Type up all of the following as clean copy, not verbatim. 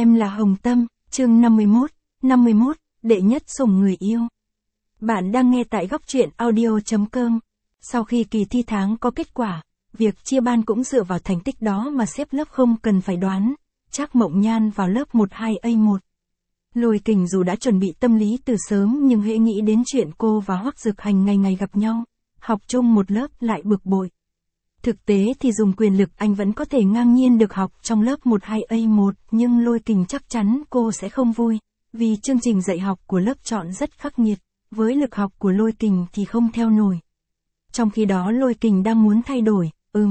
Em là Hồng Tâm, chương 51, đệ nhất sủng người yêu. Bạn đang nghe tại góc truyện audio.com. Sau khi kỳ thi tháng có kết quả, việc chia ban cũng dựa vào thành tích đó mà xếp lớp không cần phải đoán. Trác Mộng Nhan vào lớp 12A1. Lôi Kình dù đã chuẩn bị tâm lý từ sớm nhưng hễ nghĩ đến chuyện cô và Hoắc Dực Hành ngày ngày gặp nhau, học chung một lớp lại bực bội. Thực tế thì dùng quyền lực anh vẫn có thể ngang nhiên được học trong lớp 12A1, nhưng Lôi Kình chắc chắn cô sẽ không vui, vì chương trình dạy học của lớp chọn rất khắc nghiệt, với lực học của Lôi Kình thì không theo nổi. Trong khi đó Lôi Kình đang muốn thay đổi,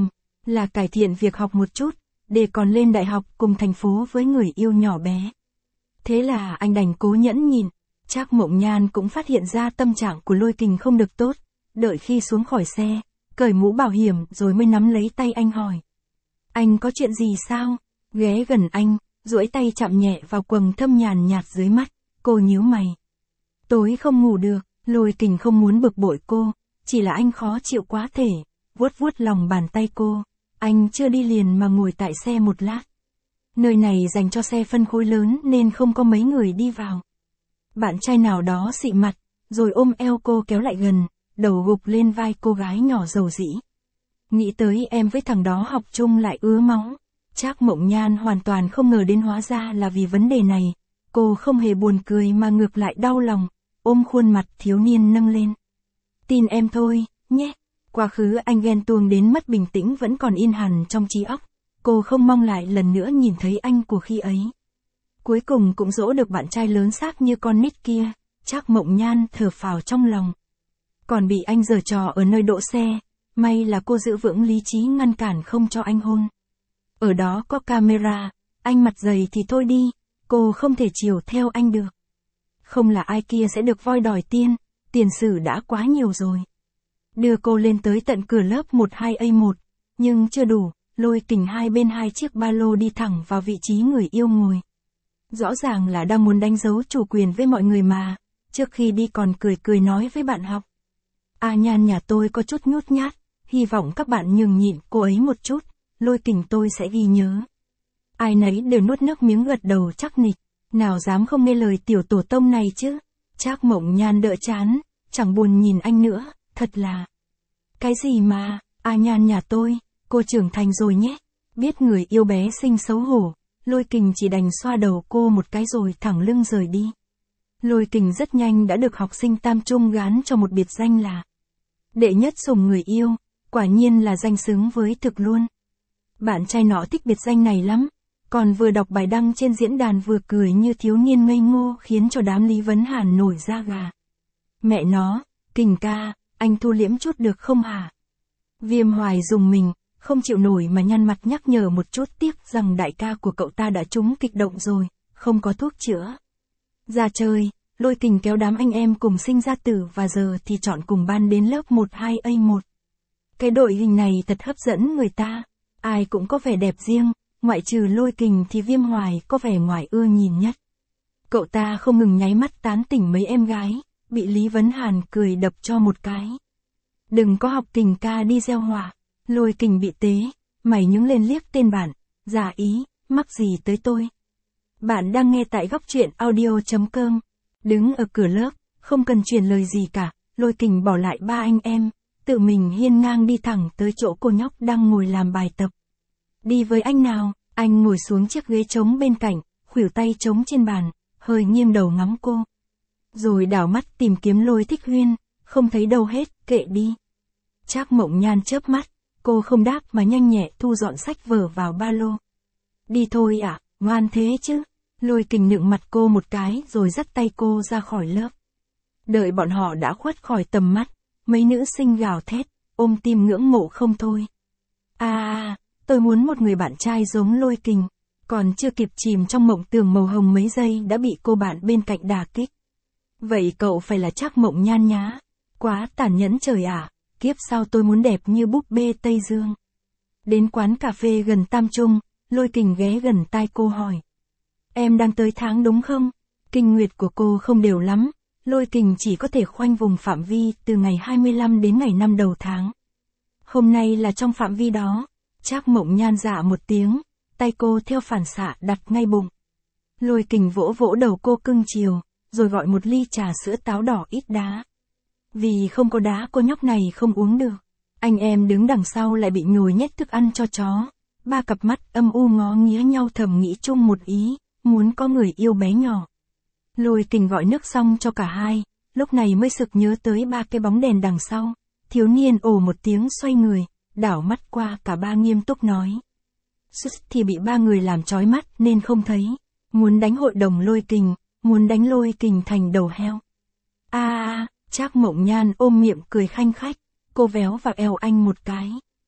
là cải thiện việc học một chút, để còn lên đại học cùng thành phố với người yêu nhỏ bé. Thế là anh đành cố nhẫn nhịn. Trác Mộng Nhan cũng phát hiện ra tâm trạng của Lôi Kình không được tốt, đợi khi xuống khỏi xe, cởi mũ bảo hiểm rồi mới nắm lấy tay anh hỏi. Anh có chuyện gì sao? Ghé gần anh, duỗi tay chạm nhẹ vào quầng thâm nhàn nhạt dưới mắt, cô nhíu mày. Tối không ngủ được, Lôi Kình không muốn bực bội cô, chỉ là anh khó chịu quá thể, vuốt vuốt lòng bàn tay cô. Anh chưa đi liền mà ngồi tại xe một lát. Nơi này dành cho xe phân khối lớn nên không có mấy người đi vào. Bạn trai nào đó xị mặt, rồi ôm eo cô kéo lại gần, đầu gục lên vai cô gái nhỏ dầu dĩ. Nghĩ tới em với thằng đó học chung lại ứa máu. Trác Mộng Nhan hoàn toàn không ngờ đến hóa ra là vì vấn đề này. Cô không hề buồn cười mà ngược lại đau lòng, ôm khuôn mặt thiếu niên nâng lên. Tin em thôi, nhé. Quá khứ anh ghen tuông đến mất bình tĩnh vẫn còn in hằn trong trí óc. Cô không mong lại lần nữa nhìn thấy anh của khi ấy. Cuối cùng cũng dỗ được bạn trai lớn xác như con nít kia. Trác Mộng Nhan thở phào trong lòng. Còn bị anh giở trò ở nơi đỗ xe, may là cô giữ vững lý trí ngăn cản không cho anh hôn. Ở đó có camera, anh mặt dày thì thôi đi, cô không thể chiều theo anh được. Không là ai kia sẽ được voi đòi tiền sử đã quá nhiều rồi. Đưa cô lên tới tận cửa lớp 12A1, nhưng chưa đủ, Lôi Kình hai bên hai chiếc ba lô đi thẳng vào vị trí người yêu ngồi. Rõ ràng là đang muốn đánh dấu chủ quyền với mọi người mà, trước khi đi còn cười nói với bạn học. Nhan nhà tôi có chút nhút nhát, hy vọng các bạn nhường nhịn cô ấy một chút, Lôi Kình tôi sẽ ghi nhớ. Ai nấy đều nuốt nước miếng gật đầu chắc nịch, nào dám không nghe lời tiểu tổ tông này chứ. Trác Mộng Nhan đỡ chán, chẳng buồn nhìn anh nữa, thật là. Cái gì mà, Nhan nhà tôi, cô trưởng thành rồi nhé. Biết người yêu bé xinh xấu hổ, Lôi Kình chỉ đành xoa đầu cô một cái rồi thẳng lưng rời đi. Lôi Kình rất nhanh đã được học sinh tam trung gán cho một biệt danh là đệ nhất sủng người yêu, quả nhiên là danh xứng với thực luôn. Bạn trai nọ thích biệt danh này lắm, còn vừa đọc bài đăng trên diễn đàn vừa cười như thiếu niên ngây ngô khiến cho đám Lý Vấn Hàn nổi da gà. Mẹ nó, Kình ca, anh thu liễm chút được không hả? Viêm Hoài dùng mình, không chịu nổi mà nhăn mặt nhắc nhở một chút, tiếc rằng đại ca của cậu ta đã trúng kịch động rồi, không có thuốc chữa. Ra chơi, Lôi Kình kéo đám anh em cùng sinh ra tử và giờ thì chọn cùng ban đến lớp 12A1. Cái đội hình này thật hấp dẫn người ta, ai cũng có vẻ đẹp riêng, ngoại trừ Lôi Kình thì Viêm Hoài có vẻ ngoài ưa nhìn nhất. Cậu ta không ngừng nháy mắt tán tỉnh mấy em gái, bị Lý Vấn Hàn cười đập cho một cái. Đừng có học Kình ca đi gieo họa. Lôi Kình bị tế, mày nhướng lên liếc tên bạn, giả ý, mắc gì tới tôi. Bạn đang nghe tại góc truyện audio.com. Đứng ở cửa lớp, không cần truyền lời gì cả, Lôi Kình bỏ lại ba anh em, tự mình hiên ngang đi thẳng tới chỗ cô nhóc đang ngồi làm bài tập. Đi với anh nào, anh ngồi xuống chiếc ghế trống bên cạnh, khuỷu tay trống trên bàn, hơi nghiêng đầu ngắm cô. Rồi đảo mắt tìm kiếm Lôi Thích Huyên, không thấy đâu hết, kệ đi. Trác Mộng Nhan chớp mắt, cô không đáp mà nhanh nhẹ thu dọn sách vở vào ba lô. Đi thôi à, ngoan thế chứ. Lôi Kình nựng mặt cô một cái rồi dắt tay cô ra khỏi lớp. Đợi bọn họ đã khuất khỏi tầm mắt, mấy nữ sinh gào thét, ôm tim ngưỡng mộ không thôi. Tôi muốn một người bạn trai giống Lôi Kình. Còn chưa kịp chìm trong mộng tưởng màu hồng mấy giây đã bị cô bạn bên cạnh đả kích. Vậy cậu phải là Trác Mộng Nhan nhá. Quá tàn nhẫn trời ạ. Kiếp sau tôi muốn đẹp như búp bê Tây Dương. Đến quán cà phê gần Tam Trung, Lôi Kình ghé gần tai cô hỏi. Em đang tới tháng đúng không? Kinh nguyệt của cô không đều lắm, Lôi Kình chỉ có thể khoanh vùng phạm vi từ ngày 25 đến ngày 5 đầu tháng. Hôm nay là trong phạm vi đó. Trác Mộng Nhan dạ một tiếng, tay cô theo phản xạ đặt ngay bụng. Lôi Kình vỗ vỗ đầu cô cưng chiều, rồi gọi một ly trà sữa táo đỏ ít đá. Vì không có đá cô nhóc này không uống được. Anh em đứng đằng sau lại bị nhồi nhét thức ăn cho chó. Ba cặp mắt âm u ngó nghía nhau thầm nghĩ chung một ý, muốn có người yêu bé nhỏ. Lôi Kình gọi nước xong cho cả hai, lúc này mới sực nhớ tới ba cái bóng đèn đằng sau. Thiếu niên ồ một tiếng xoay người, đảo mắt qua cả ba nghiêm túc nói. Sus thì bị ba người làm chói mắt nên không thấy. Muốn đánh hội đồng Lôi Kình, muốn đánh Lôi Kình thành đầu heo. Trác Mộng Nhan ôm miệng cười khanh khách, cô véo vào eo anh một cái.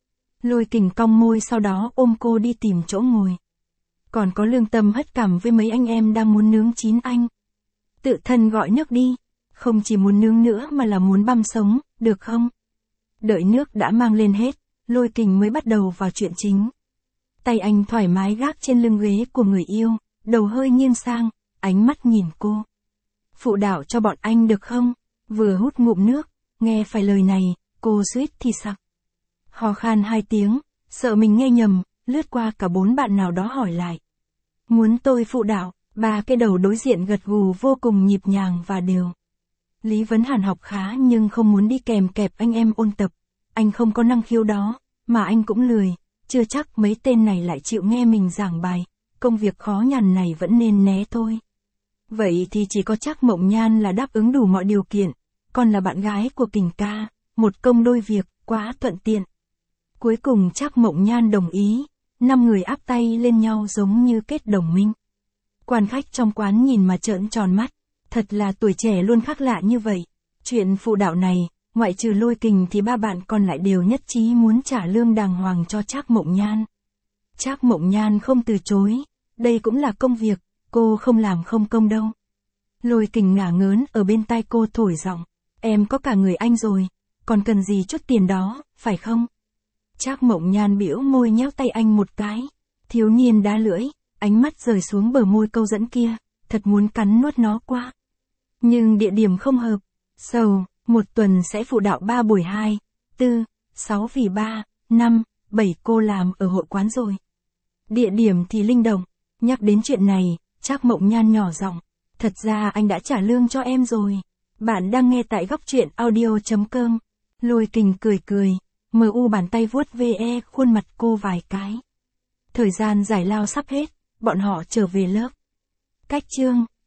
Lôi Kình cong môi sau đó ôm cô đi tìm chỗ ngồi. Còn có lương tâm hất cằm với mấy anh em đang muốn nướng chín anh. Tự thân gọi nước đi, không chỉ muốn nướng nữa mà là muốn băm sống, được không? Đợi nước đã mang lên hết, Lôi Kình mới bắt đầu vào chuyện chính. Tay anh thoải mái gác trên lưng ghế của người yêu, đầu hơi nghiêng sang, ánh mắt nhìn cô. Phụ đạo cho bọn anh được không? Vừa hút ngụm nước, nghe phải lời này, cô suýt thì sặc. Ho khan 2 tiếng, sợ mình nghe nhầm, lướt qua cả 4 bạn nào đó hỏi lại. Muốn tôi phụ đạo, ba cái đầu đối diện gật gù vô cùng nhịp nhàng và đều. Lý Vấn Hàn học khá nhưng không muốn đi kèm kẹp anh em ôn tập. Anh không có năng khiếu đó, mà anh cũng lười, chưa chắc mấy tên này lại chịu nghe mình giảng bài, công việc khó nhằn này vẫn nên né thôi. Vậy thì chỉ có Trác Mộng Nhan là đáp ứng đủ mọi điều kiện, còn là bạn gái của Kình ca, một công đôi việc, quá thuận tiện. Cuối cùng Trác Mộng Nhan đồng ý, 5 người áp tay lên nhau giống như kết đồng minh. Quan khách trong quán nhìn mà trợn tròn mắt, thật là tuổi trẻ luôn khác lạ như vậy. Chuyện phụ đạo này, ngoại trừ Lôi Kình thì ba bạn còn lại đều nhất trí muốn trả lương đàng hoàng cho Trác Mộng Nhan. Trác Mộng Nhan không từ chối, đây cũng là công việc, cô không làm không công đâu. Lôi Kình ngả ngớn ở bên tai cô thổi giọng, em có cả người anh rồi, còn cần gì chút tiền đó, phải không? Trác Mộng Nhan bĩu môi nhéo tay anh một cái, thiếu niên đá lưỡi, ánh mắt rời xuống bờ môi câu dẫn kia, thật muốn cắn nuốt nó quá. Nhưng địa điểm không hợp, sầu, 1 tuần sẽ phụ đạo 3 buổi 2, 4, 6 vì 3, 5, 7 cô làm ở hội quán rồi. Địa điểm thì linh động, nhắc đến chuyện này, Trác Mộng Nhan nhỏ giọng, thật ra anh đã trả lương cho em rồi. Bạn đang nghe tại góc truyện audio.com. Lôi Kình cười cười, bàn tay vuốt ve khuôn mặt cô vài cái. Thời gian giải lao sắp hết, bọn họ trở về lớp. Cách chương